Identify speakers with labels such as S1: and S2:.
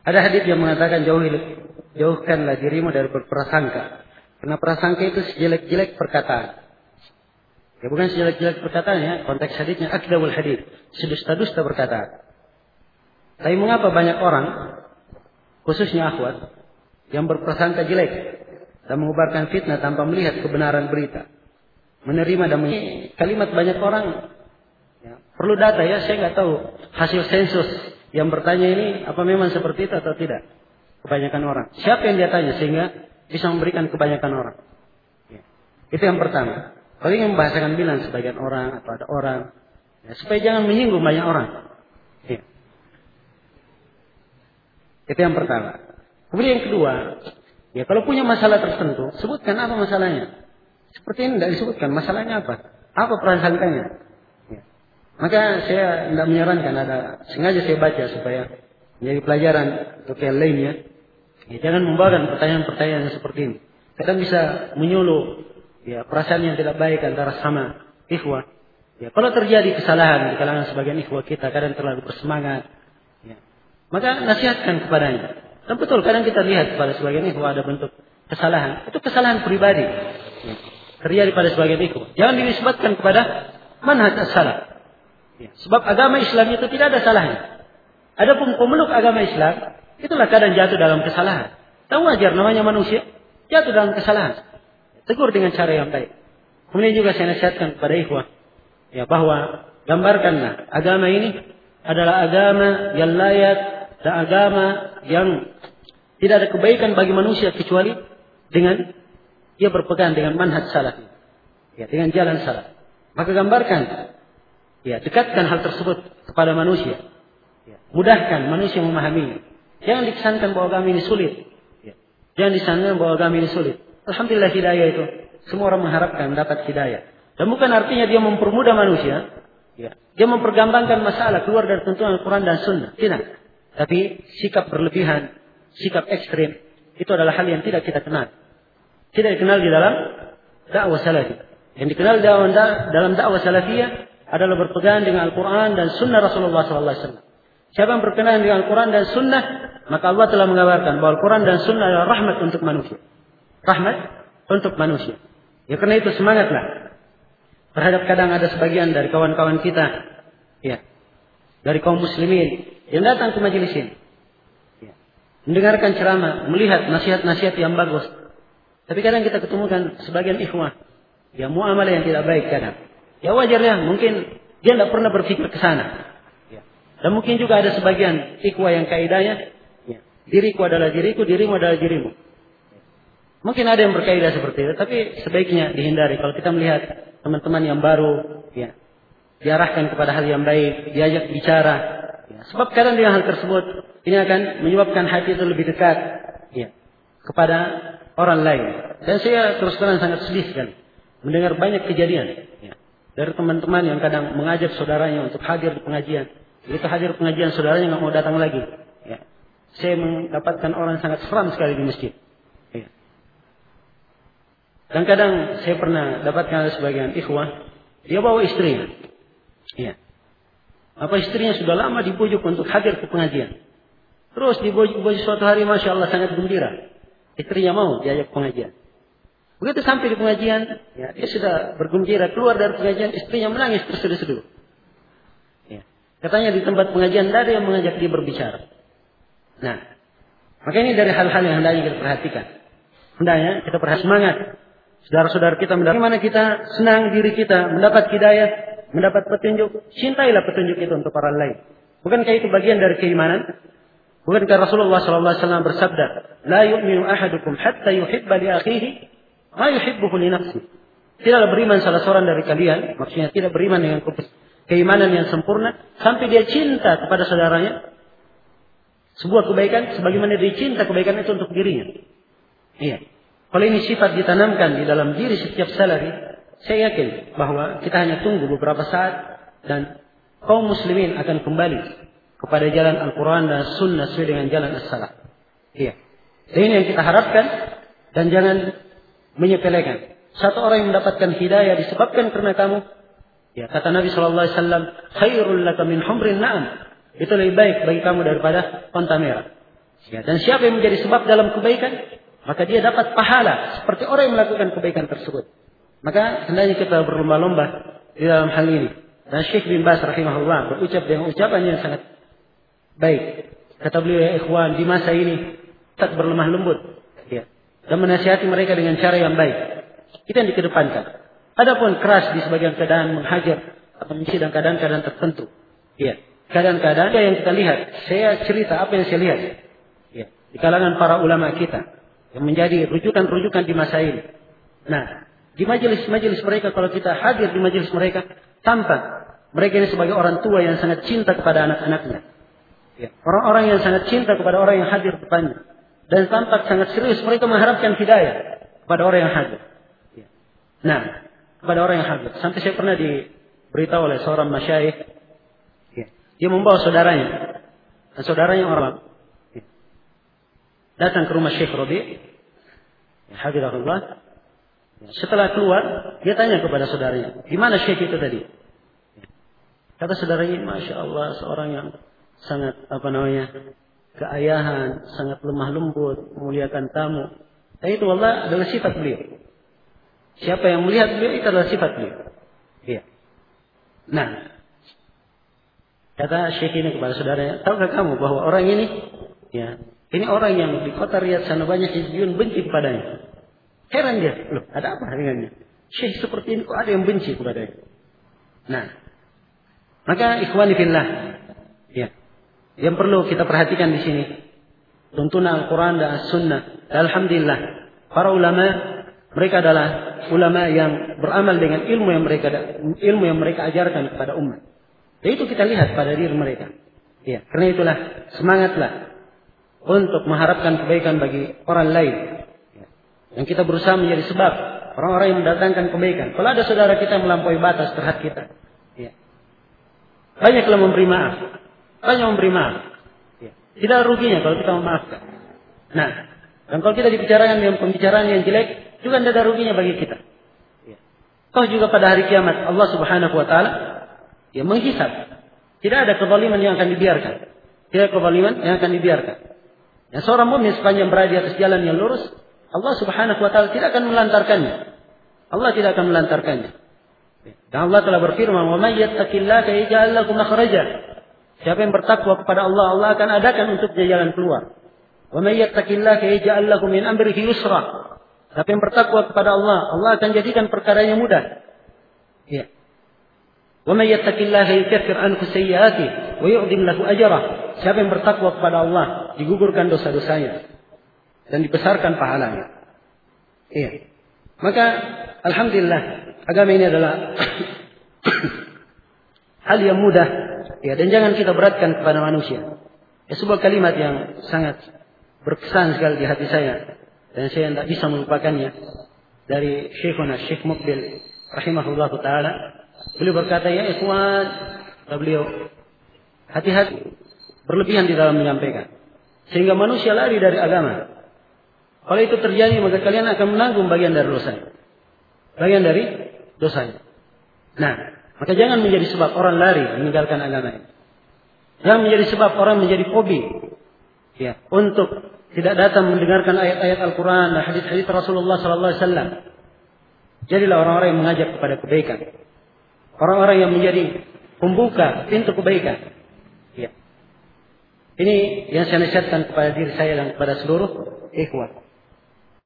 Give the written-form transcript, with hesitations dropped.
S1: Ada hadits yang mengatakan jauhkanlah dirimu dari berprasangka. Karena prasangka itu sejelek-jelek perkataan. Ya bukan sejelek-jelek perkataan ya. Konteks haditsnya akdawul hadits. Sedusta-dusta perkataan. Tapi mengapa banyak orang, khususnya akhwat, yang berprasangka jelek dan mengubarkan fitnah tanpa melihat kebenaran berita. Menerima dan kalimat banyak orang. Ya, perlu data ya, saya nggak tahu hasil sensus yang bertanya ini apa memang seperti itu atau tidak. Kebanyakan orang. Siapa yang dia tanya sehingga bisa memberikan kebanyakan orang. Ya. Itu yang pertama. Kalau ingin membahasakan bilang sebagian orang atau ada orang, ya, supaya jangan menyinggung banyak orang. Ya. Itu yang pertama. Kemudian yang kedua, ya kalau punya masalah tertentu, sebutkan apa masalahnya. Seperti ini tidak disebutkan masalahnya apa, apa prasangkanya. Ya. Maka saya tidak menyarankan, sengaja saya baca supaya menjadi pelajaran untuk yang lainnya. Ya, jangan membawakan pertanyaan-pertanyaan seperti ini. Kadang bisa menyuluh ya, perasaan yang tidak baik antara sama ikhwah. Ya, kalau terjadi kesalahan di kalangan sebagian ikhwah kita, kadang terlalu bersemangat. Ya. Maka nasihatkan kepadanya. Dan betul, kadang kita lihat pada sebagian ikhwah ada bentuk kesalahan. Itu kesalahan pribadi. Ya. Terjadi pada sebagian ikhwah. Jangan dinisbatkan kepada manhaj as-salaf. Ya. Sebab agama Islam itu tidak ada salahnya. Adapun pemeluk agama Islam, itulah kadang jatuh dalam kesalahan. Dan wajar, namanya manusia, jatuh dalam kesalahan. Tegur dengan cara yang baik. Kemudian juga saya nasihatkan kepada ikhwah. Ya, bahwa gambarkanlah agama ini adalah agama yang layak dan agama yang tidak ada kebaikan bagi manusia kecuali dengan dia berpegang dengan manhaj salaf. Ya, dengan jalan salaf. Maka gambarkan, ya, dekatkan hal tersebut kepada manusia. Ya, mudahkan manusia memahaminya. Jangan dikesankan bahwa agama ini sulit. Ya. Jangan disangka bahwa agama ini sulit. Alhamdulillah hidayah itu semua orang mengharapkan mendapat hidayah. Dan bukan artinya dia mempermudah manusia. Ya. Dia mempergampangkan masalah keluar dari tuntunan Al-Quran dan Sunnah. Tidak. Tapi sikap berlebihan, sikap ekstrim, itu adalah hal yang tidak kita kenal. Tidak dikenal di dalam dakwah salafiyah. Yang dikenal dalam dakwah salafiyah adalah berpegang dengan Al-Quran dan Sunnah Rasulullah SAW. Siapa yang berkenan dengan Al-Quran dan Sunnah, maka Allah telah mengabarkan bahwa Al-Quran dan Sunnah adalah rahmat untuk manusia. Rahmat untuk manusia. Ya karena itu semangatlah. Terhadap kadang ada sebagian dari kawan-kawan kita, ya, dari kaum muslimin yang datang ke majelis ini, ya, mendengarkan ceramah, melihat nasihat-nasihat yang bagus. Tapi kadang kita ketemukan sebagian ikhwah, ya, muamalah yang tidak baik kadang. Ya wajar ya, mungkin dia tidak pernah berpikir ke sana. Ya. Dan mungkin juga ada sebagian ikhwah yang kaidahnya, ya, diriku adalah diriku, dirimu adalah dirimu. Mungkin ada yang berkaidah seperti itu, tapi sebaiknya dihindari. Kalau kita melihat teman-teman yang baru, ya, diarahkan kepada hal yang baik, diajak bicara. Ya. Sebab kadang dengan hal tersebut, ini akan menyebabkan hati itu lebih dekat, ya, kepada orang lain. Dan saya terus terang sangat sedih sekali mendengar banyak kejadian, ya, dari teman-teman yang kadang mengajak saudaranya untuk hadir di pengajian. Begitu hadir pengajian, saudaranya nggak mau datang lagi. Ya. Saya mendapatkan orang sangat seram sekali di masjid. Dan kadang saya pernah dapatkan sebagian ikhwah, dia bawa istrinya. Ya. Apa istrinya sudah lama dibujuk untuk hadir ke pengajian. Terus dibujuk suatu hari, Masya Allah sangat gembira. Istrinya mau diajak pengajian. Begitu sampai di pengajian, ya, dia sudah bergembira, keluar dari pengajian, istrinya menangis terseduh-seduh. Ya. Katanya di tempat pengajian tidak ada yang mengajak dia berbicara. Nah, maka ini dari hal-hal yang hendaknya kita perhatikan. Hendaknya kita perhatikan semangat. Saudara-saudara kita, bagaimana kita senang diri kita mendapat hidayah, mendapat petunjuk. Cintailah petunjuk itu untuk orang lain. Bukankah itu bagian dari keimanan? Bukankah Rasulullah SAW bersabda, "La yu'minu ahadukum hatta yuhibba li akhihi ma yuhibbuhu li nafsihi." Tidaklah beriman salah seorang dari kalian, maksudnya tidak beriman dengan keimanan yang sempurna, sampai dia cinta kepada saudaranya sebuah kebaikan, sebagaimana dia cinta kebaikan itu untuk dirinya. Iya. Kalau ini sifat ditanamkan di dalam diri setiap salafi, saya yakin bahwa kita hanya tunggu beberapa saat dan kaum muslimin akan kembali kepada jalan Al-Quran dan Sunnah sesuai dengan jalan as-salaf. Iya. Ini yang kita harapkan dan jangan menyepelekan. Satu orang yang mendapatkan hidayah disebabkan karena kamu, ya, kata Nabi SAW, khairul laka min humrin na'am. Itu lebih baik bagi kamu daripada onta merah. Ya, dan siapa yang menjadi sebab dalam kebaikan, maka dia dapat pahala seperti orang yang melakukan kebaikan tersebut. Maka hendaknya kita berlomba-lomba di dalam hal ini. Dan Syekh bin Baz rahimahullah berucap dengan ucapan yang sangat baik. Kata beliau, ya ikhwan, di masa ini tetap berlemah lembut, ya, dan menasihati mereka dengan cara yang baik. Kita yang dikedepankan. Adapun keras di sebagian keadaan menghajar atau mencidang keadaan-keadaan tertentu. Ya, keadaan-keadaan yang kita lihat. Saya cerita apa yang saya lihat. Ya, di kalangan para ulama kita yang menjadi rujukan-rujukan di masa ini. Nah, di majelis-majelis mereka, kalau kita hadir di majelis mereka, tampak mereka ini sebagai orang tua yang sangat cinta kepada anak-anaknya. Ya, orang-orang yang sangat cinta kepada orang yang hadir depannya. Dan tampak sangat serius mereka mengharapkan hidayah kepada orang yang hadir. Ya. Nah, kepada orang yang hadir. Sampai saya pernah diberitahu oleh seorang masyayikh. Ya, dia membawa saudaranya. Dan saudaranya orang datang ke rumah Syekh Rabi', ya, hafizahullah. Ya, setelah keluar, dia tanya kepada saudaranya, di mana Syekh itu tadi? Ya. Kata saudaranya, Masya Allah, seorang yang sangat keayahan, sangat lemah lembut, memuliakan tamu. Dan itu Allah adalah sifat beliau. Siapa yang melihat beliau itu adalah sifat beliau. Ya. Nah, kata Syekh ini kepada saudaranya, tahukah kamu bahwa orang ini, ya, ini orang yang di kota Riyadh sana banyak hizbiyun benci kepadanya. Heran dia, loh, ada apa dengannya? Syekh seperti ini kok ada yang benci kepadanya? Nah, maka ikhwani fillah, ya, yang perlu kita perhatikan di sini, tuntunan Al-Quran dan As-Sunnah. Alhamdulillah, para ulama, mereka adalah ulama yang beramal dengan ilmu yang mereka ajarkan kepada umat. Dan itu kita lihat pada diri mereka. Ya, karena itulah semangatlah untuk mengharapkan kebaikan bagi orang lain. Yang kita berusaha menjadi sebab orang-orang yang mendatangkan kebaikan. Kalau ada saudara kita yang melampaui batas terhadap kita, ya, banyaklah memberi maaf. Banyak memberi maaf. Ya. Tidak ada ruginya kalau kita memaafkan. Nah, dan kalau kita dibicarakan dengan pembicaraan yang jelek, juga tidak ada ruginya bagi kita. Ya. Toh juga pada hari kiamat Allah Subhanahu Wa Taala, ya, menghisab. Tidak ada kezaliman yang akan dibiarkan. Tidak ada kezaliman yang akan dibiarkan. Yang seorang mukmin sepanjang berada di atas jalan yang lurus, Allah Subhanahu Wa Taala tidak akan melantarkannya. Allah tidak akan melantarkannya. Dan Allah telah berfirman, "Wa may yattaqillaha yaj'al lahu makhraja." Siapa yang bertakwa kepada Allah, Allah akan adakan untuk dia jalan keluar. Wa may yattaqillaha yaj'al lahu min amrihi yusra. Siapa yang bertakwa kepada Allah, Allah akan jadikan perkaranya mudah. Ya. Wa may yattaqillaha yukaffir anhu sayyi'atihi wa yu'dhim lahu ajrah. Siapa yang bertakwa kepada Allah, digugurkan dosa-dosanya dan dibesarkan pahalanya. Iya. Maka alhamdulillah agama ini adalah hal yang mudah, ya, dan jangan kita beratkan kepada manusia. Ya, sebuah kalimat yang sangat berkesan sekali di hati saya dan saya tidak bisa melupakannya dari Syekhuna Syekh Muqbil rahimahullah taala. Beliau berkata, ya ikhwan, beliau hati-hati berlebihan di dalam menyampaikan sehingga manusia lari dari agama. Kalau itu terjadi, maka kalian akan menanggung bagian dari dosanya. Bagian dari dosanya. Nah, maka jangan menjadi sebab orang lari meninggalkan agama ini. Jangan menjadi sebab orang menjadi fobi, ya, untuk tidak datang mendengarkan ayat-ayat Al-Quran dan hadis-hadis Rasulullah Sallallahu Alaihi Wasallam. Jadilah orang-orang yang mengajak kepada kebaikan. Orang-orang yang menjadi pembuka pintu kebaikan. Ya. Ini yang saya nasihatkan kepada diri saya dan kepada seluruh ikhwan.